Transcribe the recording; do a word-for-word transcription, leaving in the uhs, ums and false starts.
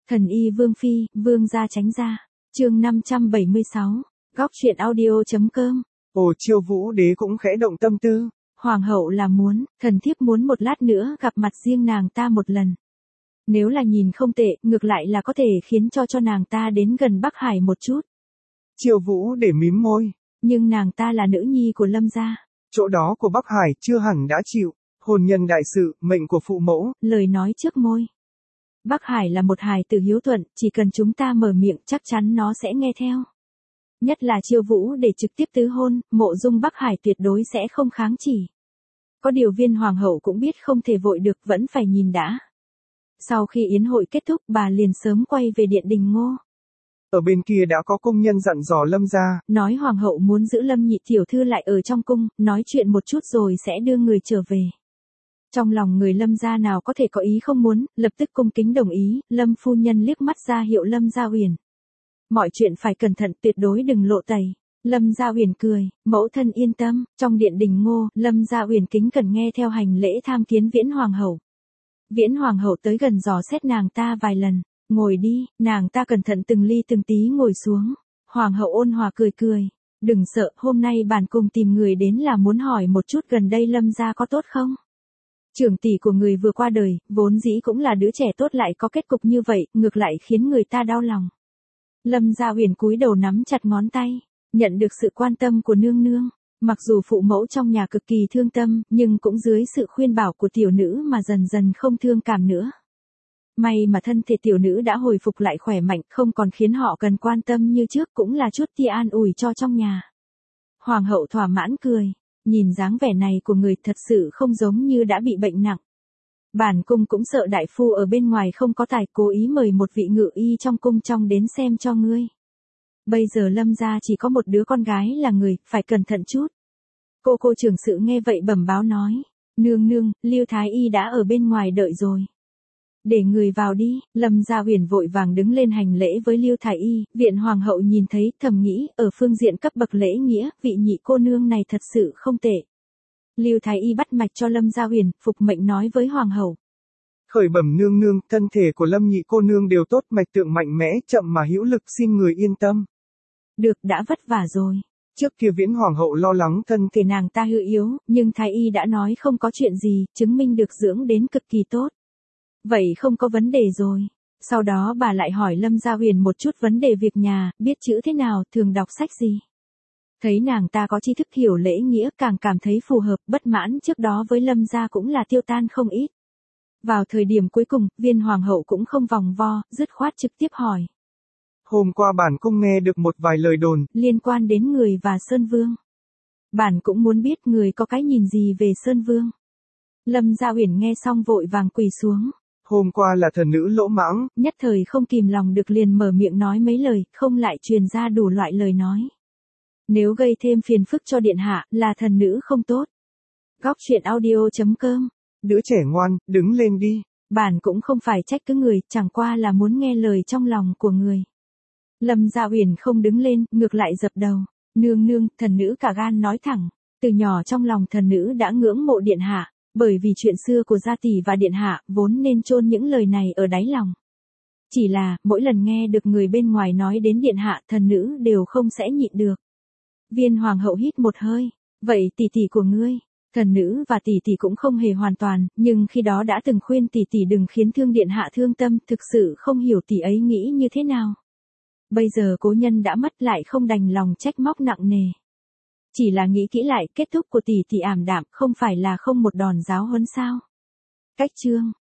Thần y Vương Phi, Vương gia tránh ra. Chương năm trăm bảy mươi sáu. Góc truyện audio.com. Ồ, Chiêu Vũ đế cũng khẽ động tâm tư. Hoàng hậu là muốn, thần thiếp muốn một lát nữa gặp mặt riêng nàng ta một lần. Nếu là nhìn không tệ, ngược lại là có thể khiến cho cho nàng ta đến gần Bắc Hải một chút. Chiêu Vũ để mím môi. Nhưng nàng ta là nữ nhi của Lâm gia. Chỗ đó của Bắc Hải chưa hẳn đã chịu. Hôn nhân đại sự, mệnh của phụ mẫu. Lời nói trước môi. Bắc Hải là một hài tử hiếu thuận, chỉ cần chúng ta mở miệng chắc chắn nó sẽ nghe theo. Nhất là Chiêu Vũ để trực tiếp tứ hôn, Mộ Dung Bắc Hải tuyệt đối sẽ không kháng chỉ. Có điều Viên hoàng hậu cũng biết không thể vội được, vẫn phải nhìn đã. Sau khi yến hội kết thúc, bà liền sớm quay về điện Đình Ngô. Ở bên kia đã có công nhân dặn dò Lâm gia, nói hoàng hậu muốn giữ Lâm nhị tiểu thư lại ở trong cung, nói chuyện một chút rồi sẽ đưa người trở về. Trong lòng người Lâm gia nào có thể có ý không muốn, lập tức cung kính đồng ý. Lâm phu nhân liếc mắt ra hiệu Lâm Gia Uyển. Mọi chuyện phải cẩn thận, tuyệt đối đừng lộ tẩy. Lâm Gia Uyển cười, mẫu thân yên tâm. Trong điện Đình Ngô, Lâm Gia Uyển kính cẩn nghe theo hành lễ tham kiến Viễn hoàng hậu. Viễn hoàng hậu tới gần dò xét nàng ta vài lần. Ngồi đi, nàng ta cẩn thận từng ly từng tí ngồi xuống. Hoàng hậu ôn hòa cười cười. Đừng sợ, hôm nay bản cung tìm người đến là muốn hỏi một chút gần đây Lâm gia có tốt không? Trưởng tỷ của người vừa qua đời, vốn dĩ cũng là đứa trẻ tốt, lại có kết cục như vậy, ngược lại khiến người ta đau lòng. Lâm Gia Uyển cúi đầu nắm chặt ngón tay, nhận được sự quan tâm của nương nương. Mặc dù phụ mẫu trong nhà cực kỳ thương tâm, nhưng cũng dưới sự khuyên bảo của tiểu nữ mà dần dần không thương cảm nữa. May mà thân thể tiểu nữ đã hồi phục lại khỏe mạnh, không còn khiến họ cần quan tâm như trước, cũng là chút tia an ủi cho trong nhà. Hoàng hậu thỏa mãn cười. Nhìn dáng vẻ này của người thật sự không giống như đã bị bệnh nặng. Bản cung cũng sợ đại phu ở bên ngoài không có tài, cố ý mời một vị ngự y trong cung trong đến xem cho ngươi. Bây giờ Lâm gia chỉ có một đứa con gái là người, phải cẩn thận chút. Cô cô trưởng sự nghe vậy bẩm báo nói. Nương nương, Lưu Thái Y đã ở bên ngoài đợi rồi. Để người vào đi. Lâm Gia Uyển vội vàng đứng lên hành lễ với Lưu Thái Y. Viện hoàng hậu nhìn thấy, thầm nghĩ, ở phương diện cấp bậc lễ nghĩa, vị nhị cô nương này thật sự không tệ. Lưu Thái Y bắt mạch cho Lâm Gia Uyển, phục mệnh nói với hoàng hậu. Khởi bẩm nương nương, thân thể của Lâm nhị cô nương đều tốt, mạch tượng mạnh mẽ, chậm mà hữu lực, xin người yên tâm. Được, đã vất vả rồi. Trước kia Viễn hoàng hậu lo lắng thân thể nàng ta hư yếu, nhưng Thái Y đã nói không có chuyện gì, chứng minh được dưỡng đến cực kỳ tốt. Vậy không có vấn đề rồi. Sau đó bà lại hỏi Lâm Gia Uyển một chút vấn đề việc nhà, biết chữ thế nào, thường đọc sách gì. Thấy nàng ta có tri thức hiểu lễ nghĩa, càng cảm thấy phù hợp, bất mãn trước đó với Lâm gia cũng là tiêu tan không ít. Vào thời điểm cuối cùng, Viên hoàng hậu cũng không vòng vo, dứt khoát trực tiếp hỏi. Hôm qua bản cung nghe được một vài lời đồn liên quan đến người và Sơn Vương. Bản cũng muốn biết người có cái nhìn gì về Sơn Vương. Lâm Gia Uyển nghe xong vội vàng quỳ xuống. Hôm qua là thần nữ lỗ mãng, nhất thời không kìm lòng được liền mở miệng nói mấy lời, không lại truyền ra đủ loại lời nói. Nếu gây thêm phiền phức cho điện hạ, là thần nữ không tốt. Góc truyện audio.com. Đứa trẻ ngoan, đứng lên đi. Bản cũng không phải trách cứ người, chẳng qua là muốn nghe lời trong lòng của người. Lâm Gia Uyển không đứng lên, ngược lại dập đầu. Nương nương, thần nữ cả gan nói thẳng. Từ nhỏ trong lòng thần nữ đã ngưỡng mộ điện hạ. Bởi vì chuyện xưa của gia tỷ và điện hạ, vốn nên chôn những lời này ở đáy lòng. Chỉ là, mỗi lần nghe được người bên ngoài nói đến điện hạ, thần nữ đều không sẽ nhịn được. Viên hoàng hậu hít một hơi. Vậy tỷ tỷ của ngươi, thần nữ và tỷ tỷ cũng không hề hoàn toàn, nhưng khi đó đã từng khuyên tỷ tỷ đừng khiến thương điện hạ thương tâm, thực sự không hiểu tỷ ấy nghĩ như thế nào. Bây giờ cố nhân đã mất, lại không đành lòng trách móc nặng nề. Chỉ là nghĩ kỹ lại, kết thúc của tỷ tỷ ảm đạm, không phải là không một đòn giáo huấn sao. Cách chương.